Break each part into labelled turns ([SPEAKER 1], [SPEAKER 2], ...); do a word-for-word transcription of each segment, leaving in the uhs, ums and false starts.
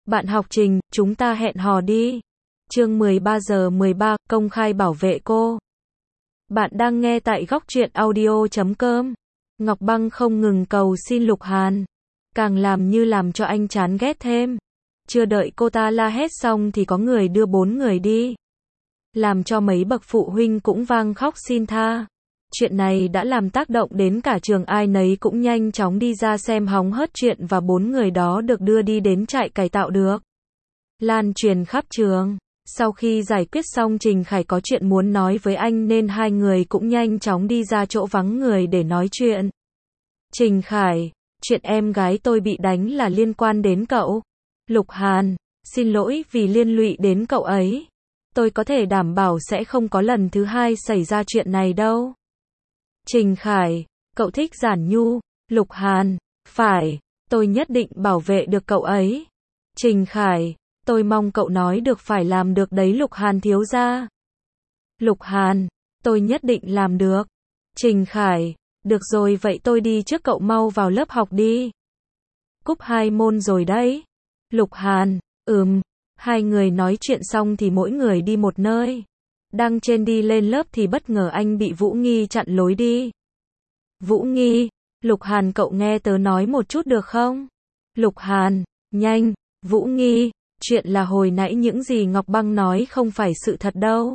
[SPEAKER 1] Bạn học Trình, chúng ta hẹn hò đi. Chương mười ba giờ mười ba, công khai bảo vệ cô. Bạn đang nghe tại góc truyện audio chấm com. Ngọc Băng không ngừng cầu xin Lục Hàn, càng làm như làm cho anh chán ghét thêm. Chưa đợi cô ta la hét xong thì có người đưa bốn người đi, làm cho mấy bậc phụ huynh cũng vang khóc xin tha. Chuyện này đã làm tác động đến cả trường, ai nấy cũng nhanh chóng đi ra xem hóng hớt chuyện và bốn người đó được đưa đi đến trại cải tạo được lan truyền khắp trường. Sau khi giải quyết xong Trình Khải có chuyện muốn nói với anh nên hai người cũng nhanh chóng đi ra chỗ vắng người để nói chuyện. Trình Khải, chuyện em gái tôi bị đánh là liên quan đến cậu. Lục Hàn, xin lỗi vì liên lụy đến cậu ấy. Tôi có thể đảm bảo sẽ không có lần thứ hai xảy ra chuyện này đâu. Trình Khải, cậu thích Giản Nhu. Lục Hàn, phải, tôi nhất định bảo vệ được cậu ấy. Trình Khải, tôi mong cậu nói được phải làm được đấy Lục Hàn thiếu gia. Lục Hàn, tôi nhất định làm được. Trình Khải, được rồi vậy tôi đi trước, cậu mau vào lớp học đi. Cúp hai môn rồi đấy. Lục Hàn, ừm. Hai người nói chuyện xong thì mỗi người đi một nơi. Đang trên đi lên lớp thì bất ngờ anh bị Vũ Nghi chặn lối đi. Vũ Nghi, Lục Hàn cậu nghe tớ nói một chút được không? Lục Hàn, nhanh. Vũ Nghi, chuyện là hồi nãy những gì Ngọc Băng nói không phải sự thật đâu.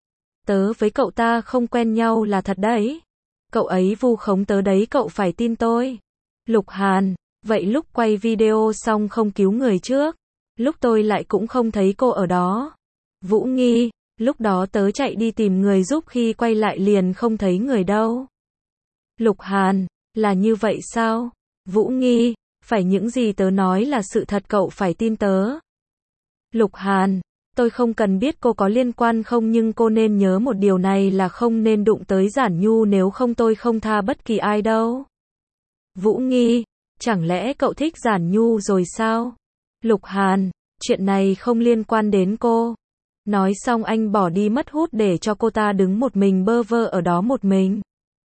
[SPEAKER 1] Tớ với cậu ta không quen nhau là thật đấy. Cậu ấy vu khống tớ đấy, cậu phải tin tôi. Lục Hàn, vậy lúc quay video xong không cứu người trước? Lúc tôi lại cũng không thấy cô ở đó. Vũ Nghi, lúc đó tớ chạy đi tìm người giúp, khi quay lại liền không thấy người đâu. Lục Hàn, là như vậy sao? Vũ Nghi, phải, những gì tớ nói là sự thật, cậu phải tin tớ. Lục Hàn, tôi không cần biết cô có liên quan không, nhưng cô nên nhớ một điều này là không nên đụng tới Giản Nhu, nếu không tôi không tha bất kỳ ai đâu. Vũ Nghi, chẳng lẽ cậu thích Giản Nhu rồi sao? Lục Hàn, chuyện này không liên quan đến cô. Nói xong anh bỏ đi mất hút để cho cô ta đứng một mình bơ vơ ở đó một mình.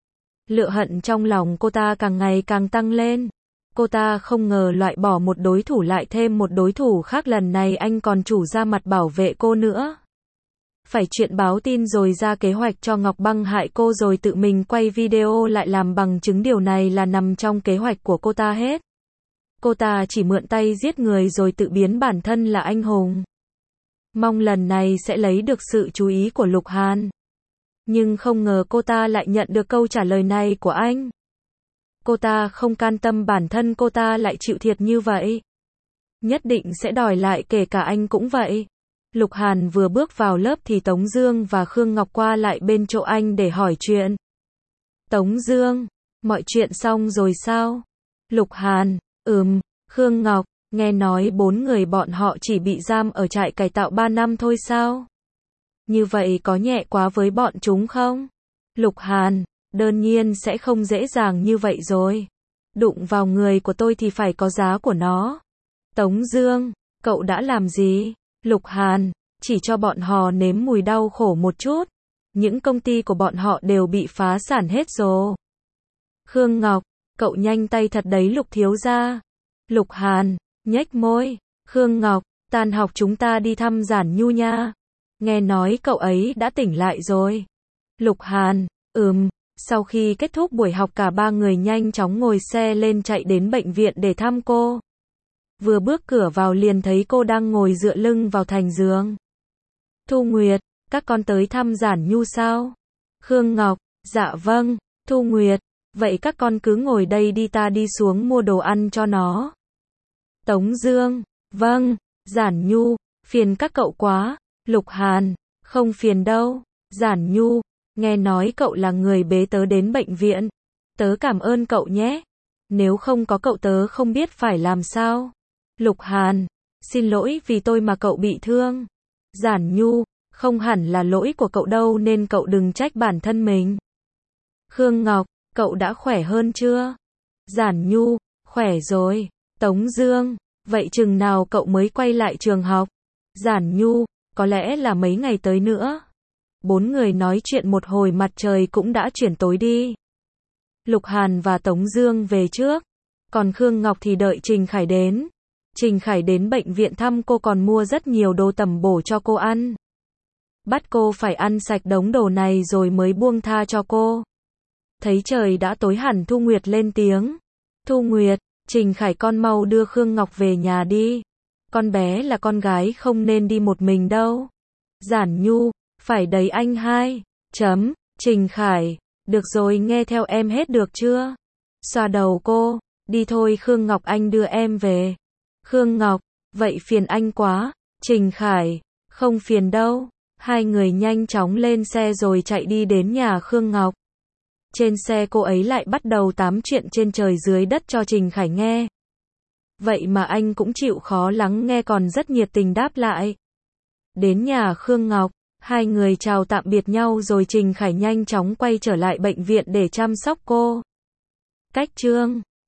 [SPEAKER 1] Lửa hận trong lòng cô ta càng ngày càng tăng lên. Cô ta không ngờ loại bỏ một đối thủ lại thêm một đối thủ khác, lần này anh còn chủ ra mặt bảo vệ cô nữa. Phải chuyện báo tin rồi ra kế hoạch cho Ngọc Băng hại cô rồi tự mình quay video lại làm bằng chứng, điều này là nằm trong kế hoạch của cô ta hết. Cô ta chỉ mượn tay giết người rồi tự biến bản thân là anh hùng. Mong lần này sẽ lấy được sự chú ý của Lục Hàn. Nhưng không ngờ cô ta lại nhận được câu trả lời này của anh. Cô ta không can tâm bản thân cô ta lại chịu thiệt như vậy. Nhất định sẽ đòi lại, kể cả anh cũng vậy. Lục Hàn vừa bước vào lớp thì Tống Dương và Khương Ngọc qua lại bên chỗ anh để hỏi chuyện. Tống Dương, mọi chuyện xong rồi sao? Lục Hàn, ừm. Khương Ngọc, nghe nói bốn người bọn họ chỉ bị giam ở trại cải tạo ba năm thôi sao? Như vậy có nhẹ quá với bọn chúng không? Lục Hàn, đương nhiên sẽ không dễ dàng như vậy rồi. Đụng vào người của tôi thì phải có giá của nó. Tống Dương, cậu đã làm gì? Lục Hàn, chỉ cho bọn họ nếm mùi đau khổ một chút. Những công ty của bọn họ đều bị phá sản hết rồi. Khương Ngọc, cậu nhanh tay thật đấy Lục thiếu gia. Lục Hàn, nhếch môi. Khương Ngọc, tan học chúng ta đi thăm Giản Nhu nha. Nghe nói cậu ấy đã tỉnh lại rồi. Lục Hàn, ừm. Sau khi kết thúc buổi học cả ba người nhanh chóng ngồi xe lên chạy đến bệnh viện để thăm cô. Vừa bước cửa vào liền thấy cô đang ngồi dựa lưng vào thành giường. Thu Nguyệt, các con tới thăm Giản Nhu sao? Khương Ngọc, dạ vâng. Thu Nguyệt, vậy các con cứ ngồi đây đi, ta đi xuống mua đồ ăn cho nó. Tống Dương, vâng. Giản Nhu, phiền các cậu quá. Lục Hàn, không phiền đâu. Giản Nhu, nghe nói cậu là người bế tớ đến bệnh viện. Tớ cảm ơn cậu nhé. Nếu không có cậu tớ không biết phải làm sao. Lục Hàn, xin lỗi vì tôi mà cậu bị thương. Giản Nhu, không hẳn là lỗi của cậu đâu nên cậu đừng trách bản thân mình. Khương Ngọc, cậu đã khỏe hơn chưa? Giản Nhu, khỏe rồi. Tống Dương, vậy chừng nào cậu mới quay lại trường học? Giản Nhu, có lẽ là mấy ngày tới nữa. Bốn người nói chuyện một hồi mặt trời cũng đã chuyển tối đi. Lục Hàn và Tống Dương về trước. Còn Khương Ngọc thì đợi Trình Khải đến. Trình Khải đến bệnh viện thăm cô còn mua rất nhiều đồ tẩm bổ cho cô ăn. Bắt cô phải ăn sạch đống đồ này rồi mới buông tha cho cô. Thấy trời đã tối hẳn Thu Nguyệt lên tiếng. Thu Nguyệt, Trình Khải con mau đưa Khương Ngọc về nhà đi. Con bé là con gái không nên đi một mình đâu. Giản Nhu, phải đấy anh hai. Chấm, Trình Khải, được rồi nghe theo em hết được chưa? Xoa đầu cô, đi thôi Khương Ngọc anh đưa em về. Khương Ngọc, vậy phiền anh quá. Trình Khải, không phiền đâu. Hai người nhanh chóng lên xe rồi chạy đi đến nhà Khương Ngọc. Trên xe cô ấy lại bắt đầu tám chuyện trên trời dưới đất cho Trình Khải nghe. Vậy mà anh cũng chịu khó lắng nghe còn rất nhiệt tình đáp lại. Đến nhà Khương Ngọc, hai người chào tạm biệt nhau rồi Trình Khải nhanh chóng quay trở lại bệnh viện để chăm sóc cô. Cách chương